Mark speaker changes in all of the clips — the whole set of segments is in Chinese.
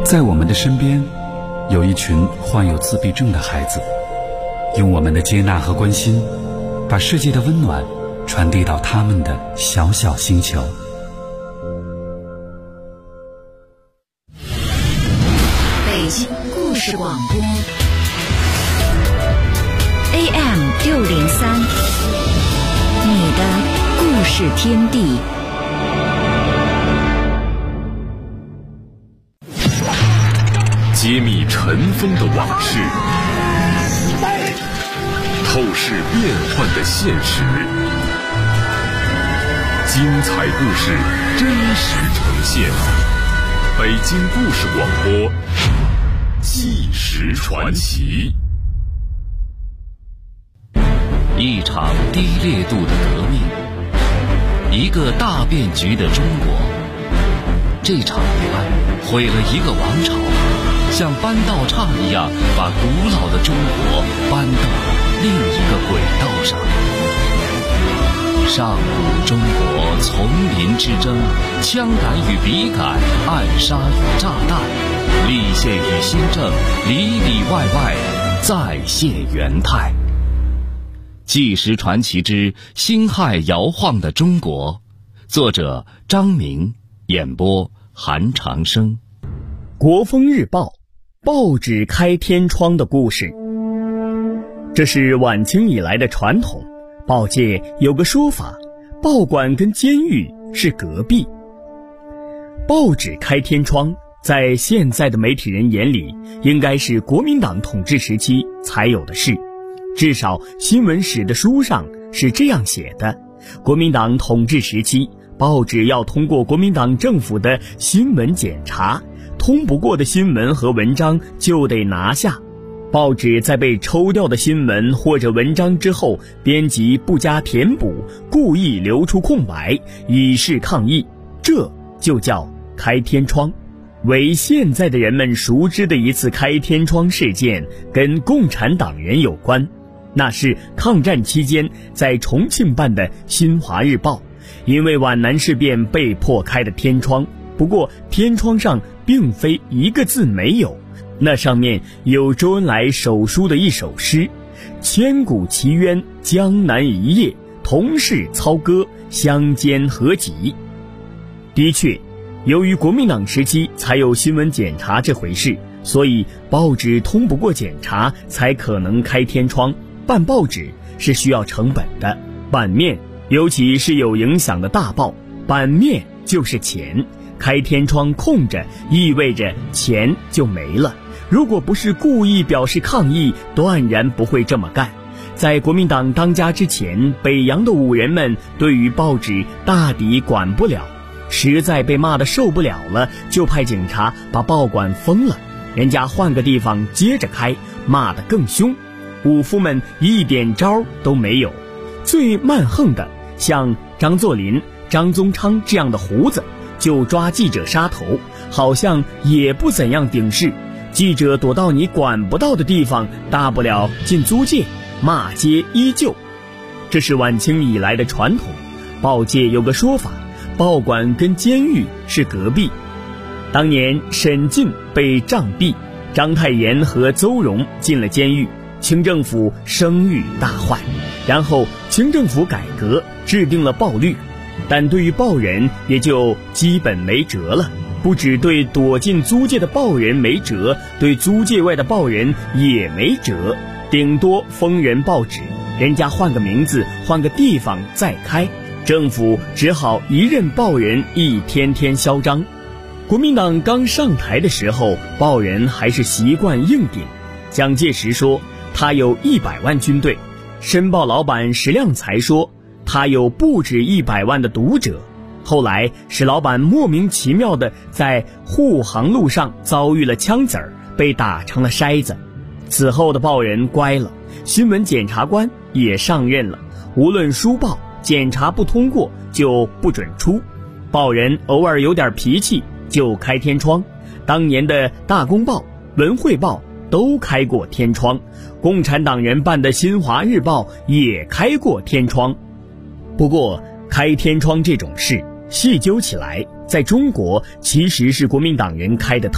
Speaker 1: 在我们的身边，有一群患有自闭症的孩子，用我们的接纳和关心，把世界的温暖传递到他们的小小星球。
Speaker 2: 北京故事广播 AM603，你的故事天地。
Speaker 3: 揭秘尘封的往事，透视变幻的现实，精彩故事真实呈现。北京故事广播，纪实传奇。
Speaker 4: 一场低烈度的革命，一个大变局的中国。这场意外毁了一个王朝，像搬道岔一样把古老的中国搬到另一个轨道上。上古中国丛林之争，枪杆与笔杆，暗杀与炸弹，立宪与新政，里里外外再现元态。纪实传奇之辛亥摇晃的中国，作者张明，演播韩长生。
Speaker 5: 国风日报，报纸开天窗的故事。这是晚清以来的传统，报界有个说法，报馆跟监狱是隔壁。报纸开天窗在现在的媒体人眼里，应该是国民党统治时期才有的事，至少新闻史的书上是这样写的。国民党统治时期，报纸要通过国民党政府的新闻检查，通不过的新闻和文章就得拿下。报纸在被抽掉的新闻或者文章之后，编辑不加填补，故意留出空白，以示抗议，这就叫开天窗。为现在的人们熟知的一次开天窗事件，跟共产党员有关。那是抗战期间在重庆办的《新华日报》，因为皖南事变被迫开的天窗。不过天窗上并非一个字没有，那上面有周恩来手书的一首诗：千古奇冤江南一夜，同是操戈相煎何急。的确，由于国民党时期才有新闻检查这回事，所以报纸通不过检查才可能开天窗。办报纸是需要成本的，版面尤其是有影响的大报，版面就是钱，开天窗空着意味着钱就没了。如果不是故意表示抗议，断然不会这么干。在国民党当家之前，北洋的武人们对于报纸大抵管不了，实在被骂得受不了了，就派警察把报馆封了，人家换个地方接着开，骂得更凶。武夫们一点招都没有，最蛮横的像张作霖、张宗昌这样的胡子，就抓记者杀头，好像也不怎样顶事。记者躲到你管不到的地方，大不了进租界，骂街依旧。这是晚清以来的传统。报界有个说法，报馆跟监狱是隔壁。当年沈进被杖毙，章太炎和邹容进了监狱，清政府声誉大坏，然后清政府改革，制定了报律，但对于报人也就基本没辙了。不只对躲进租界的报人没辙，对租界外的报人也没辙，顶多封人报纸，人家换个名字，换个地方再开，政府只好一任报人一天天嚣张。国民党刚上台的时候，报人还是习惯硬顶。蒋介石说他有100万军队，申报老板石亮才说他有不止100万的读者。后来史老板莫名其妙地在护航路上遭遇了枪子儿，被打成了筛子。此后的报人乖了，新闻检察官也上任了，无论书报检查不通过就不准出，报人偶尔有点脾气就开天窗。当年的大公报、文汇报都开过天窗，共产党人办的新华日报也开过天窗。不过开天窗这种事细究起来，在中国其实是国民党人开的头。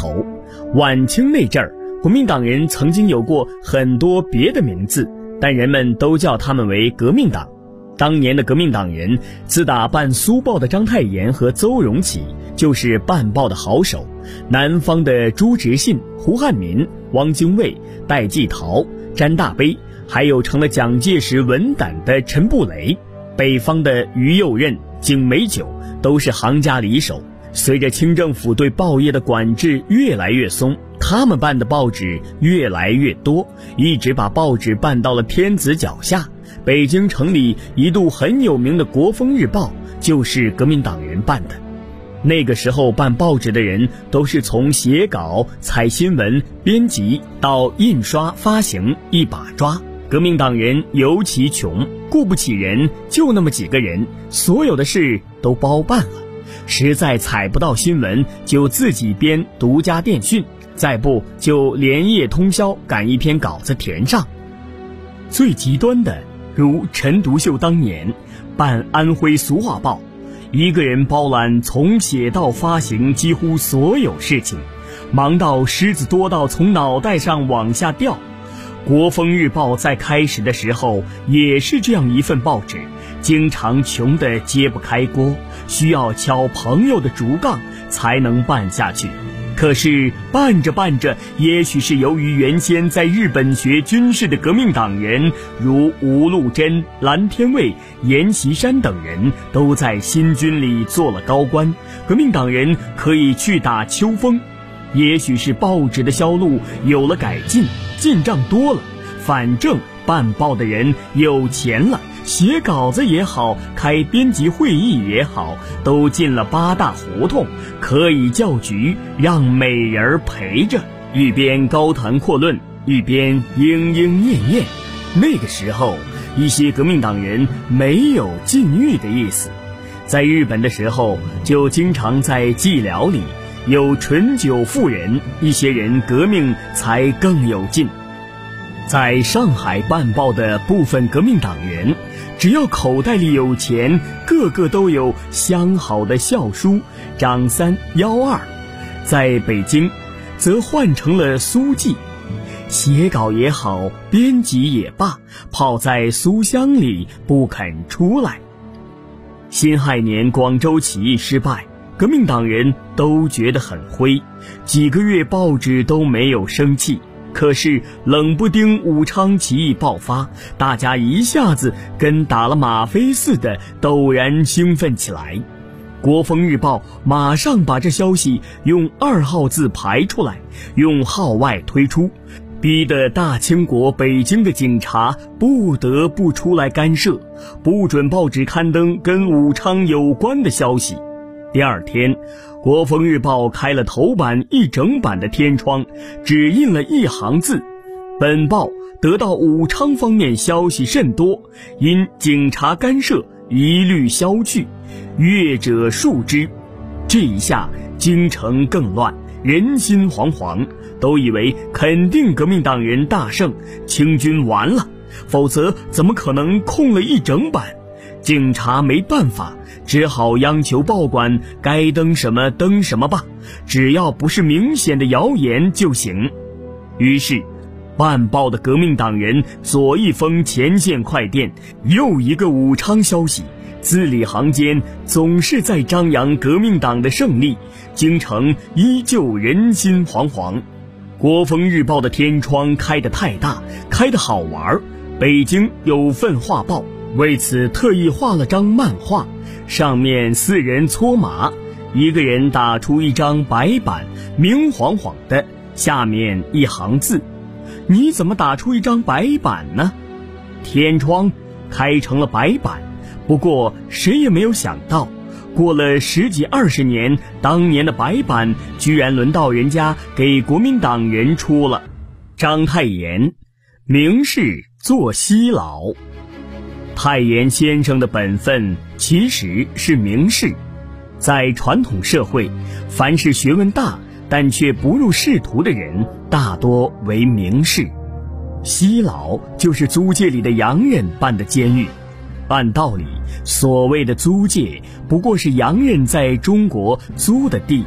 Speaker 5: 晚清那阵儿，国民党人曾经有过很多别的名字，但人们都叫他们为革命党。当年的革命党人，自打办苏报的章太炎和邹容起，就是办报的好手；南方的朱执信、胡汉民、汪精卫、戴季陶、詹大悲，还有成了蒋介石文胆的陈布雷；北方的于右任、景美九，都是行家里手。随着清政府对报业的管制越来越松，他们办的报纸越来越多，一直把报纸办到了天子脚下。北京城里一度很有名的《国风日报》就是革命党人办的。那个时候办报纸的人都是从写稿、采新闻、编辑到印刷发行一把抓，革命党人尤其穷，雇不起人，就那么几个人，所有的事都包办了。实在采不到新闻，就自己编独家电讯，再不就连夜通宵赶一篇稿子填上。最极端的，如陈独秀当年办安徽俗话报，一个人包揽从写到发行几乎所有事情，忙到虱子多到从脑袋上往下掉。国风日报在开始的时候也是这样一份报纸，经常穷得揭不开锅，需要敲朋友的竹杠才能办下去。可是办着办着，也许是由于原先在日本学军事的革命党人，如吴禄贞、蓝天卫、阎锡山等人都在新军里做了高官，革命党人可以去打秋风。也许是报纸的销路有了改进，进账多了，反正办报的人有钱了，写稿子也好，开编辑会议也好，都进了八大胡同，可以叫局，让美人陪着，一边高谈阔论，一边莺莺燕燕。那个时候一些革命党人没有禁欲的意思，在日本的时候就经常在寂寥里有醇酒妇人，一些人革命才更有劲。在上海办报的部分革命党员，只要口袋里有钱，个个都有相好的校书张三幺二。在北京则换成了书记，写稿也好，编辑也罢，泡在书箱里不肯出来。辛亥年广州起义失败，革命党人都觉得很灰，几个月报纸都没有生气。可是冷不丁武昌起义爆发，大家一下子跟打了吗啡似的，陡然兴奋起来。国风日报马上把这消息用2号字排出来，用号外推出，逼得大清国北京的警察不得不出来干涉，不准报纸刊登跟武昌有关的消息。第二天，国风日报开了头版一整版的天窗，只印了一行字：本报得到武昌方面消息甚多，因警察干涉一律消去，阅者恕之。这一下京城更乱，人心惶惶，都以为肯定革命党人大胜，清军完了，否则怎么可能空了一整版。警察没办法，只好央求报馆该登什么登什么吧，只要不是明显的谣言就行。于是办报的革命党人左一封前线快电，右一个武昌消息，字里行间总是在张扬革命党的胜利，京城依旧人心惶惶。国风日报的天窗开得太大，开得好玩，北京有份画报为此特意画了张漫画，上面4人搓麻，一个人打出一张白板，明晃晃的，下面一行字：你怎么打出一张白板呢？天窗开成了白板，不过谁也没有想到，过了10几20年，当年的白板居然轮到人家给国民党人出了。章太炎，明士做西老。太炎先生的本分其实是明士，在传统社会，凡是学问大但却不入仕途的人，大多为明士。西老就是租界里的洋人办的监狱。按道理，所谓的租界不过是洋人在中国租的地，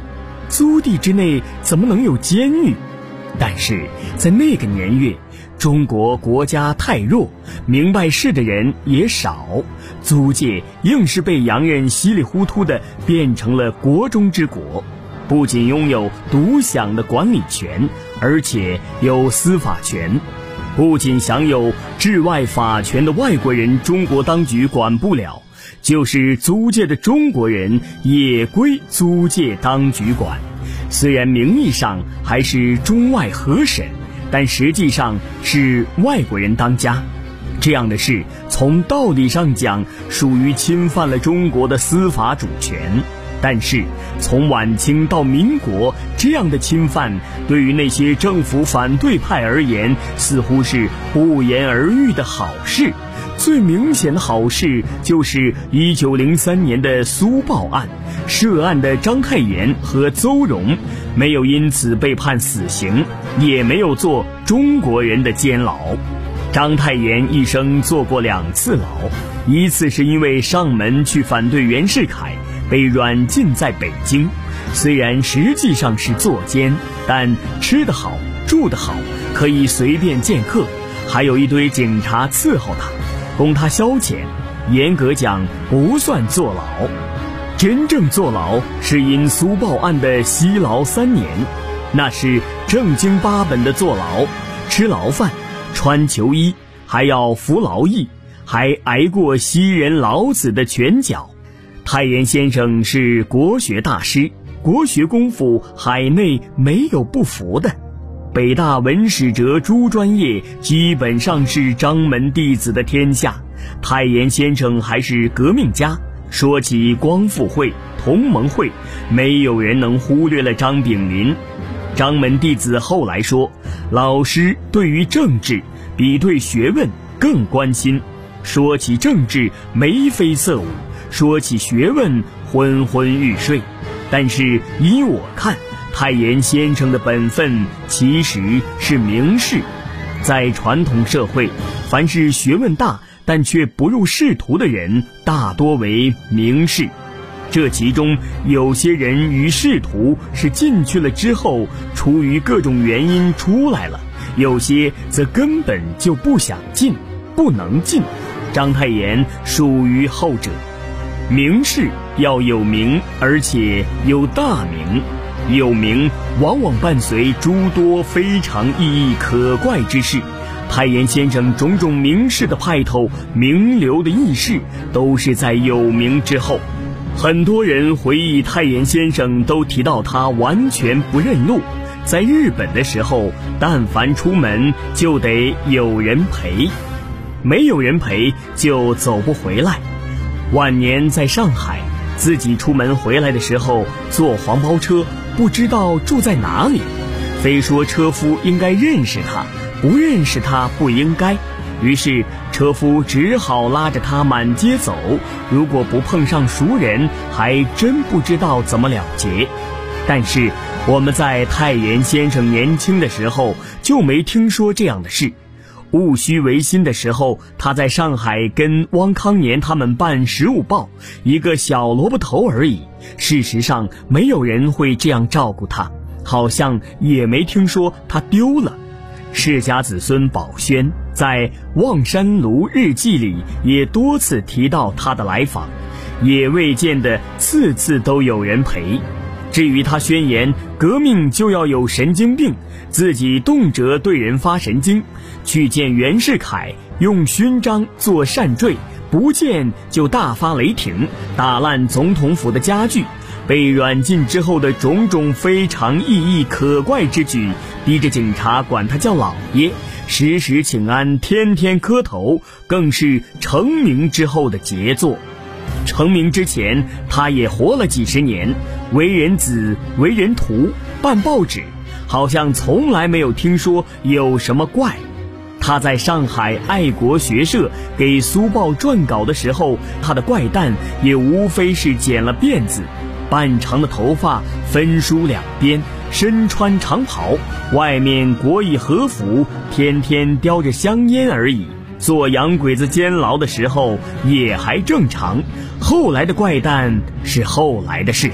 Speaker 5: 租地之内怎么能有监狱？但是在那个年月，中国国家太弱，明白事的人也少，租界硬是被洋人稀里糊涂地变成了国中之国，不仅拥有独享的管理权，而且有司法权。不仅享有治外法权的外国人中国当局管不了，就是租界的中国人也归租界当局管。虽然名义上还是中外合审，但实际上是外国人当家。这样的事从道理上讲属于侵犯了中国的司法主权，但是从晚清到民国，这样的侵犯对于那些政府反对派而言似乎是不言而喻的好事。最明显的好事就是1903年的苏报案，涉案的章太炎和邹容没有因此被判死刑，也没有坐中国人的监牢。章太炎一生坐过2次牢，一次是因为上门去反对袁世凯，被软禁在北京，虽然实际上是坐监，但吃得好住得好，可以随便见客，还有一堆警察伺候他，供他消遣，严格讲不算坐牢。真正坐牢是因苏报案的息牢3年，那是正经八本的坐牢，吃牢饭，穿囚衣，还要服劳役，还挨过西人老子的拳脚。太炎先生是国学大师，国学功夫海内没有不服的。北大文史哲诸专业基本上是张门弟子的天下，太炎先生还是革命家。说起光复会、同盟会，没有人能忽略了张炳麟。张门弟子后来说，老师对于政治比对学问更关心，说起政治眉飞色舞，说起学问昏昏欲睡。但是依我看，太炎先生的本分其实是名士。在传统社会，凡是学问大但却不入仕途的人，大多为名士。这其中有些人于仕途是进去了之后，出于各种原因出来了，有些则根本就不想进，不能进。章太炎属于后者。名士要有名，而且有大名。有名往往伴随诸多非常意义可怪之事。太炎先生种种名士的派头、名流的轶事，都是在有名之后。很多人回忆太炎先生都提到他完全不认路，在日本的时候，但凡出门就得有人陪，没有人陪就走不回来。晚年在上海，自己出门回来的时候坐黄包车，不知道住在哪里，非说车夫应该认识他，不认识他不应该。于是车夫只好拉着他满街走，如果不碰上熟人，还真不知道怎么了结。但是我们在太炎先生年轻的时候就没听说这样的事。戊戌维新的时候，他在上海跟汪康年他们办食物报，一个小萝卜头而已。事实上没有人会这样照顾他，好像也没听说他丢了。世家子孙宝轩在《望山庐日记》里也多次提到他的来访，也未见得次次都有人陪。至于他宣言革命就要有神经病，自己动辄对人发神经，去见袁世凯用勋章做扇坠，不见就大发雷霆，打烂总统府的家具，被软禁之后的种种非常意义可怪之举，逼着警察管他叫老爷，时时请安，天天磕头，更是成名之后的杰作。成名之前他也活了几十年，为人子为人徒，办报纸，好像从来没有听说有什么怪。他在上海爱国学社给苏报撰稿的时候，他的怪诞也无非是剪了辫子，半长的头发分梳两边，身穿长袍，外面裹以和服，天天叼着香烟而已。做洋鬼子监牢的时候也还正常，后来的怪诞是后来的事。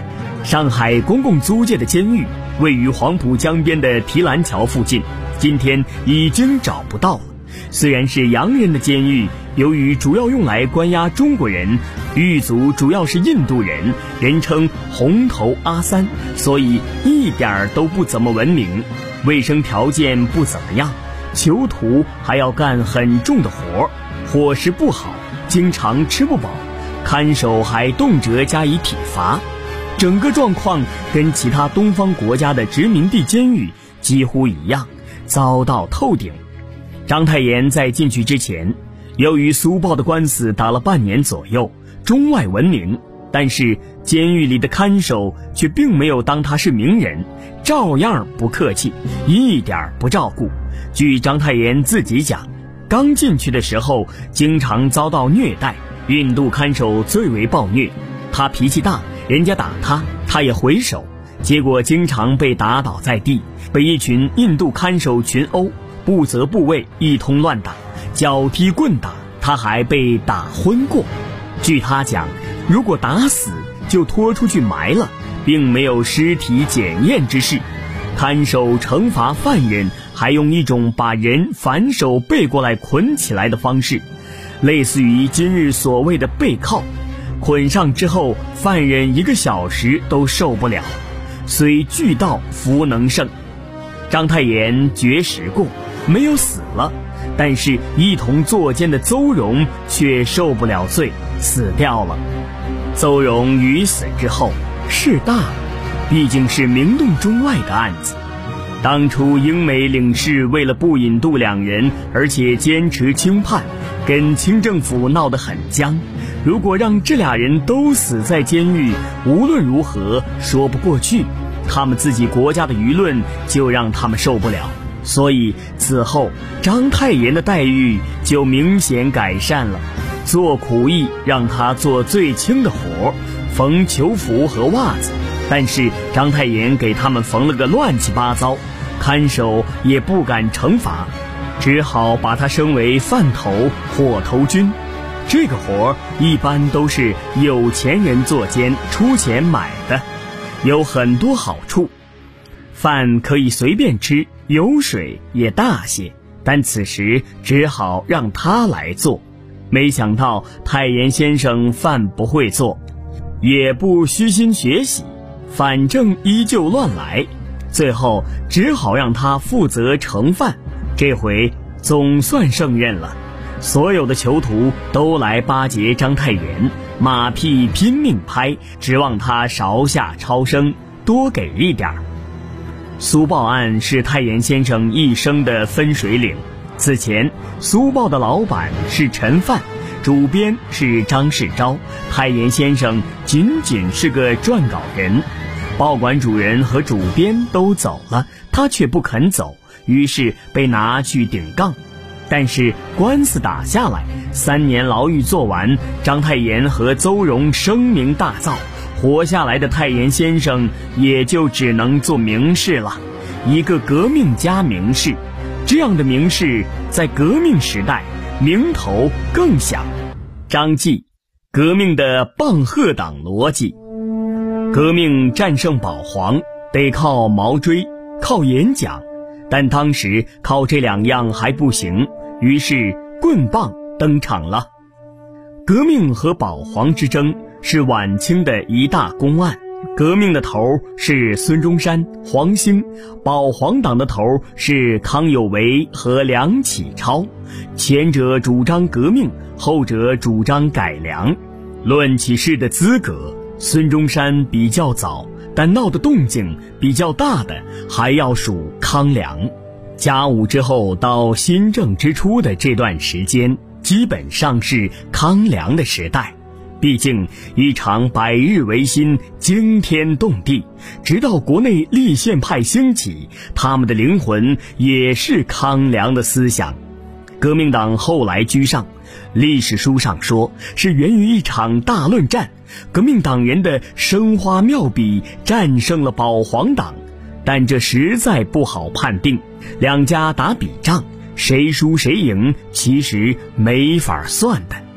Speaker 5: 上海公共租界的监狱位于黄浦江边的提篮桥附近，今天已经找不到了。虽然是洋人的监狱，由于主要用来关押中国人，狱卒主要是印度人，人称红头阿三，所以一点都不怎么文明，卫生条件不怎么样，囚徒还要干很重的活，伙食不好，经常吃不饱，看守还动辄加以体罚，整个状况跟其他东方国家的殖民地监狱几乎一样，糟到透顶。章太炎在进去之前，由于苏报的官司打了半年左右，中外闻名，但是监狱里的看守却并没有当他是名人，照样不客气，一点不照顾。据章太炎自己讲，刚进去的时候经常遭到虐待，印度看守最为暴虐，他脾气大，人家打他，他也回手，结果经常被打倒在地，被一群印度看守群殴，不择部位一通乱打，脚踢棍打，他还被打昏过。据他讲，如果打死就拖出去埋了，并没有尸体检验之事。看守惩罚犯人还用一种把人反手背过来捆起来的方式，类似于今日所谓的背靠。捆上之后，犯人1个小时都受不了，虽巨盗弗能胜。章太炎绝食过，没有死了，但是一同坐监的邹容却受不了罪，死掉了。邹容于死之后事大了，毕竟是名动中外的案子。当初英美领事为了不引渡两人，而且坚持轻判，跟清政府闹得很僵。如果让这俩人都死在监狱，无论如何说不过去，他们自己国家的舆论就让他们受不了。所以此后章太炎的待遇就明显改善了，做苦役让他做最轻的活，缝囚服和袜子，但是章太炎给他们缝了个乱七八糟，看守也不敢惩罚，只好把他升为饭头火头军。这个活一般都是有钱人做监出钱买的，有很多好处。饭可以随便吃，油水也大些，但此时只好让他来做。没想到太炎先生饭不会做，也不虚心学习，反正依旧乱来，最后只好让他负责盛饭。这回总算胜任了，所有的囚徒都来巴结章太炎，马屁拼命拍，指望他勺下超生，多给一点。苏报案是太炎先生一生的分水岭。此前苏报的老板是陈范，主编是张世钊，太炎先生仅仅是个撰稿人。报馆主人和主编都走了，他却不肯走，于是被拿去顶杠。但是官司打下来，3年牢狱做完，章太炎和邹容声名大噪，活下来的太炎先生也就只能做名士了，一个革命家名士。这样的名士在革命时代名头更响。张继，革命的棒喝党逻辑。革命战胜保皇得靠毛锥，靠演讲，但当时靠这2样还不行，于是棍棒登场了。革命和保皇之争是晚清的一大公案，革命的头是孙中山、黄兴，保皇党的头是康有为和梁启超，前者主张革命，后者主张改良。论起事的资格，孙中山比较早，但闹的动静比较大的还要数康梁。甲午之后到新政之初的这段时间，基本上是康梁的时代。毕竟一场百日维新惊天动地，直到国内立宪派兴起，他们的灵魂也是康梁的思想。革命党后来居上，历史书上说是源于一场大论战，革命党人的生花妙笔战胜了保皇党，但这实在不好判定，两家打笔仗，谁输谁赢其实没法算的。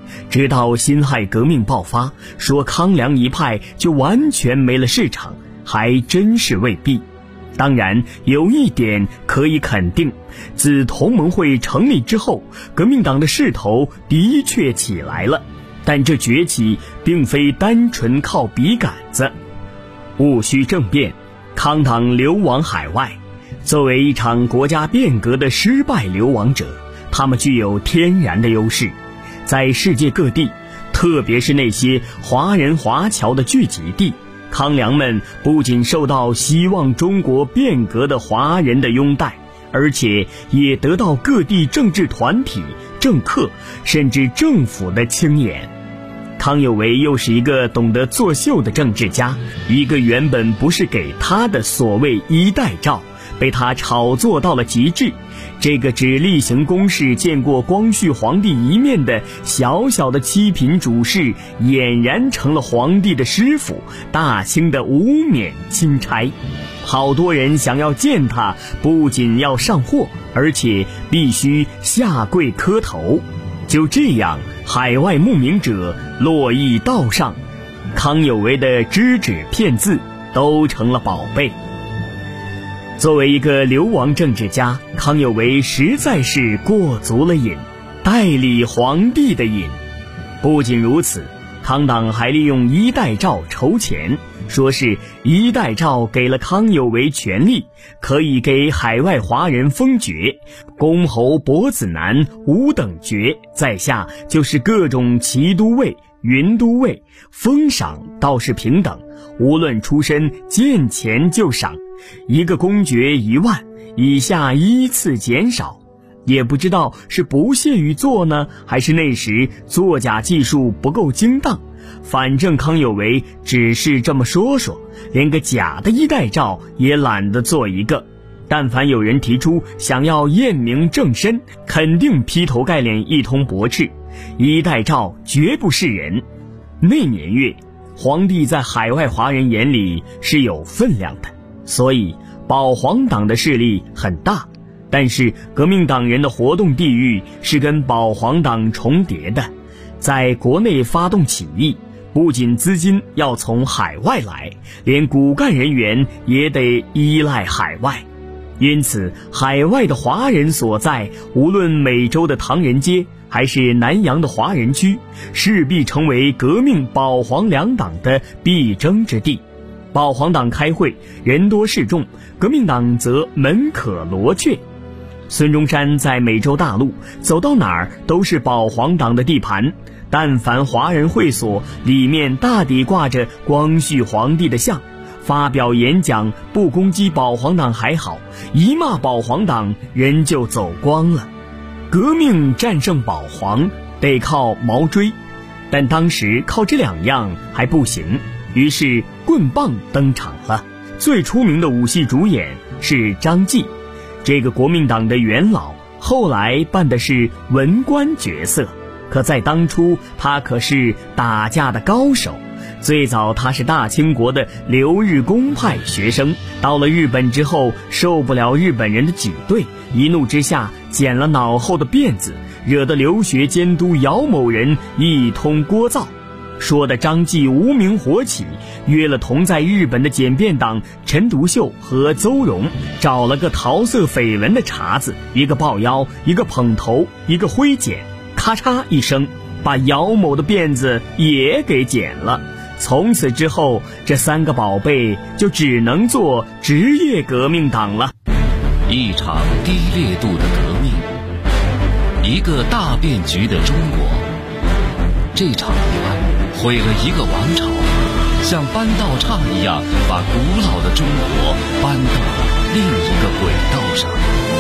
Speaker 5: 直到辛亥革命爆发，说康梁一派就完全没了市场，还真是未必。当然，有一点可以肯定，自同盟会成立之后，革命党的势头的确起来了，但这崛起并非单纯靠笔杆子。戊戌政变，康党流亡海外，作为一场国家变革的失败流亡者，他们具有天然的优势。在世界各地，特别是那些华人华侨的聚集地，康梁们不仅受到希望中国变革的华人的拥戴，而且也得到各地政治团体、政客甚至政府的青眼。康有为又是一个懂得作秀的政治家，一个原本不是给他的所谓一代诏，被他炒作到了极致。这个只例行公事见过光绪皇帝一面的小小的七品主事，俨然成了皇帝的师傅，大清的无冕钦差。好多人想要见他，不仅要上货，而且必须下跪磕头。就这样，海外慕名者络绎道上，康有为的只纸片字都成了宝贝。作为一个流亡政治家，康有为实在是过足了瘾，代理皇帝的瘾。不仅如此，康党还利用一代诏筹钱，说是一代诏给了康有为权力，可以给海外华人封爵，公侯伯子男五等爵，在下就是各种骑都尉、云都尉，封赏倒是平等，无论出身，见钱就赏，一个公爵1万，以下依次减少。也不知道是不屑于做呢，还是那时作假技术不够精当，反正康有为只是这么说说，连个假的一代诏也懒得做一个。但凡有人提出想要验明正身，肯定劈头盖脸一通驳斥，一代诏绝不是人。那年月，皇帝在海外华人眼里是有分量的，所以保皇党的势力很大，但是革命党人的活动地域是跟保皇党重叠的，在国内发动起义，不仅资金要从海外来，连骨干人员也得依赖海外。因此，海外的华人所在，无论美洲的唐人街还是南洋的华人区，势必成为革命保皇两党的必争之地。保皇党开会人多势众，革命党则门可罗雀。孙中山在美洲大陆走到哪儿都是保皇党的地盘，但凡华人会所，里面大抵挂着光绪皇帝的像，发表演讲不攻击保皇党还好，一骂保皇党人就走光了。革命战胜保皇得靠毛锥，但当时靠这两样还不行，于是棍棒登场了。最出名的武戏主演是张继，这个国民党的元老，后来扮的是文官角色，可在当初他可是打架的高手。最早他是大清国的留日公派学生，到了日本之后受不了日本人的挤兑，一怒之下剪了脑后的辫子，惹得留学监督姚某人一通聒噪，说的张继无名火起，约了同在日本的简便党陈独秀和邹容，找了个桃色绯闻的茬子，一个抱腰，一个捧头，一个挥剪，咔嚓一声把姚某的辫子也给剪了。从此之后，这三个宝贝就只能做职业革命党了。
Speaker 4: 一场低烈度的革命，一个大变局的中国。这场意外毁了一个王朝，像搬道岔一样把古老的中国搬到了另一个轨道上。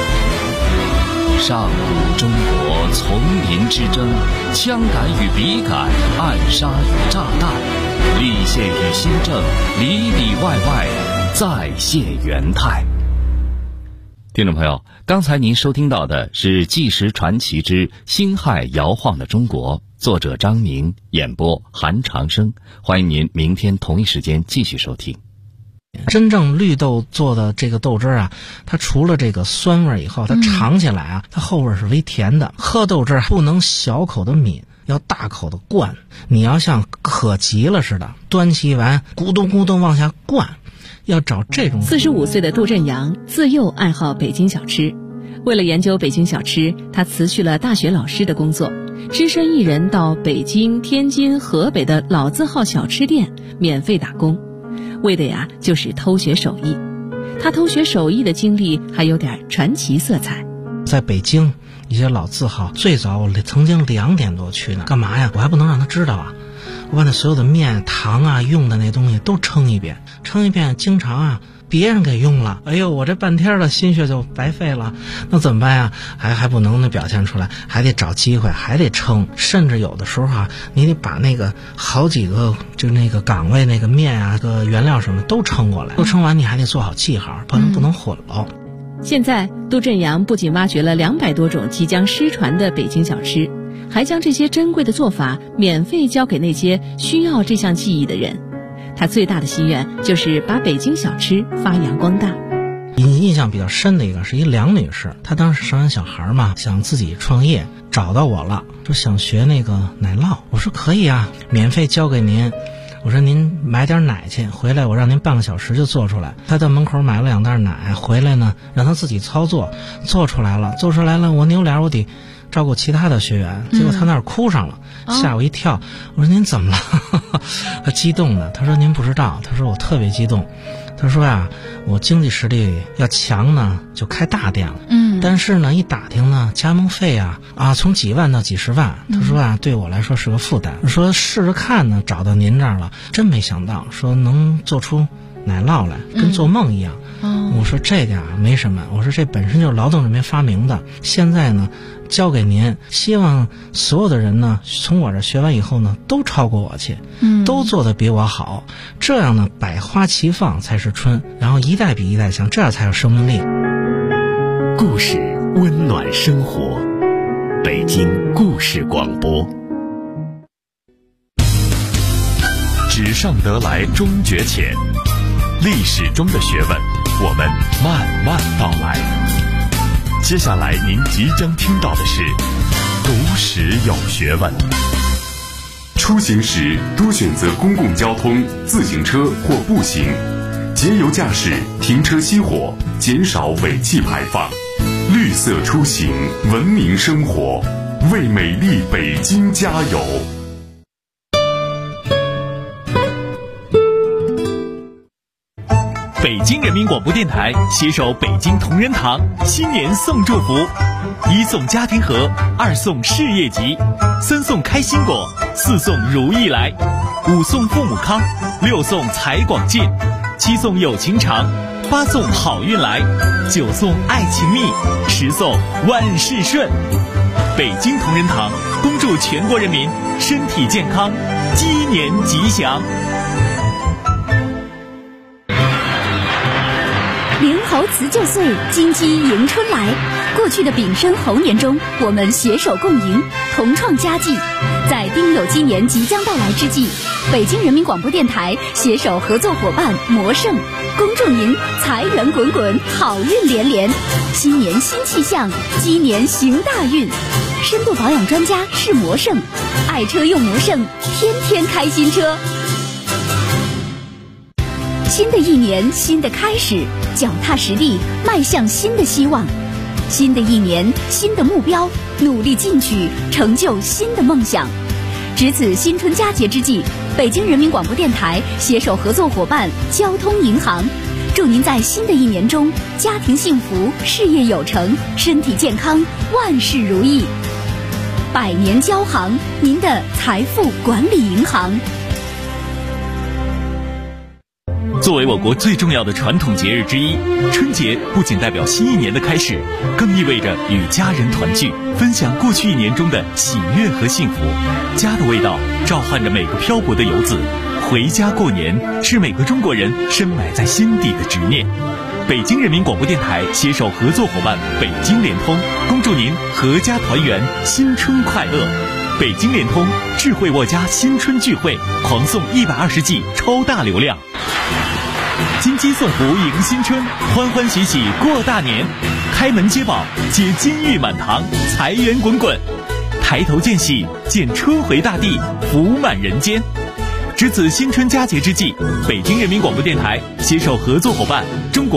Speaker 4: 上古中国丛林之争，枪杆与笔杆，暗杀与炸弹，立宪与新政，里里外外再现元态。听众朋友，刚才您收听到的是《纪实传奇之辛亥摇晃的中国》，作者张明，演播韩长生。欢迎您明天同一时间继续收听。
Speaker 6: 真正绿豆做的这个豆汁啊，它除了这个酸味以后，它尝起来啊，它后味是微甜的。喝豆汁不能小口的抿， 要大口的灌，你要像渴急了似的，端起碗咕咚咕咚往下灌，要找这种。
Speaker 7: 45岁的杜振阳自幼爱好北京小吃，为了研究北京小吃，他辞去了大学老师的工作，只身一人到北京、天津、河北的老字号小吃店免费打工，为的呀就是偷学手艺。他偷学手艺的经历还有点传奇色彩。
Speaker 6: 在北京一些老字号，最早我曾经2点多去呢，干嘛呀？我还不能让他知道啊！我把那所有的面、糖啊、用的那东西都称一遍，经常啊别人给用了，哎呦，我这半天的心血就白费了，那怎么办呀？还不能表现出来，还得找机会，还得称，甚至有的时候啊，你得把那个好几个就那个岗位那个面啊、个原料什么都称过来，都称完你还得做好记号，不能混了。
Speaker 7: 现在杜振阳不仅挖掘了200多种即将失传的北京小吃，还将这些珍贵的做法免费教给那些需要这项技艺的人。他最大的心愿就是把北京小吃发扬光大。
Speaker 6: 印象比较深的一个是一梁女士，她当时生完小孩嘛，想自己创业，找到我了，说想学那个奶酪。我说可以啊，免费教给您。我说您买点奶去，回来我让您半个小时就做出来。他在门口买了2袋奶，回来呢让他自己操作，做出来了，我扭脸我得照顾其他的学员，结果他那儿哭上了，吓我一跳。我说您怎么了？他激动的，他说您不知道，他说我特别激动。他说呀，我经济实力要强呢，就开大店了。但是呢，一打听呢，加盟费啊从几万到几十万。他说啊，对我来说是个负担。说试着看呢，找到您这儿了，真没想到，说能做出奶酪来，跟做梦一样。我说这点没什么，我说这本身就是劳动人民发明的，现在呢交给您，希望所有的人呢从我这学完以后呢都超过我去，都做得比我好，这样呢百花齐放才是春，然后一代比一代强，这样才有生命力。
Speaker 8: 故事温暖生活，北京故事广播。
Speaker 3: 纸上得来终觉浅，历史中的学问我们慢慢道来。接下来您即将听到的是读史有学问。
Speaker 9: 出行时多选择公共交通、自行车或步行，节油驾驶，停车熄火，减少尾气排放。绿色出行，文明生活，为美丽北京加油。
Speaker 10: 北京人民广播电台携手北京同仁堂新年送祝福：1送家庭盒，2送事业吉，3送开心果，4送如意来，5送父母康，6送财广进，7送友情长，8送好运来，9送爱情蜜，10送万事顺。北京同仁堂恭祝全国人民身体健康，鸡年吉祥。
Speaker 2: 灵猴辞旧岁，金鸡迎春来。过去的丙申猴年中，我们携手共赢，同创佳绩。在丁酉鸡年即将到来之际，北京人民广播电台携手合作伙伴魔盛，恭祝您财源滚滚，好运连连。新年新气象，鸡年行大运。深度保养专家是魔盛，爱车用魔盛，天天开新车。新的一年，新的开始，脚踏实地，迈向新的希望。新的一年，新的目标，努力进取，成就新的梦想。值此新春佳节之际，北京人民广播电台携手合作伙伴交通银行，祝您在新的一年中，家庭幸福，事业有成，身体健康，万事如意。百年交行，您的财富管理银行。
Speaker 10: 作为我国最重要的传统节日之一，春节不仅代表新一年的开始，更意味着与家人团聚，分享过去一年中的喜悦和幸福。家的味道召唤着每个漂泊的游子，回家过年是每个中国人深埋在心底的执念。北京人民广播电台携手合作伙伴北京联通，恭祝您阖家团圆，新春快乐。北京联通智慧沃家新春聚会，狂送120G 超大流量。金鸡送福迎新春，欢欢喜喜过大年，开门接宝，接金玉满堂，财源滚滚。 抬头见喜，见春回大地，福满人间。值此新春佳节之际，北京人民广播电台携手合作伙伴中国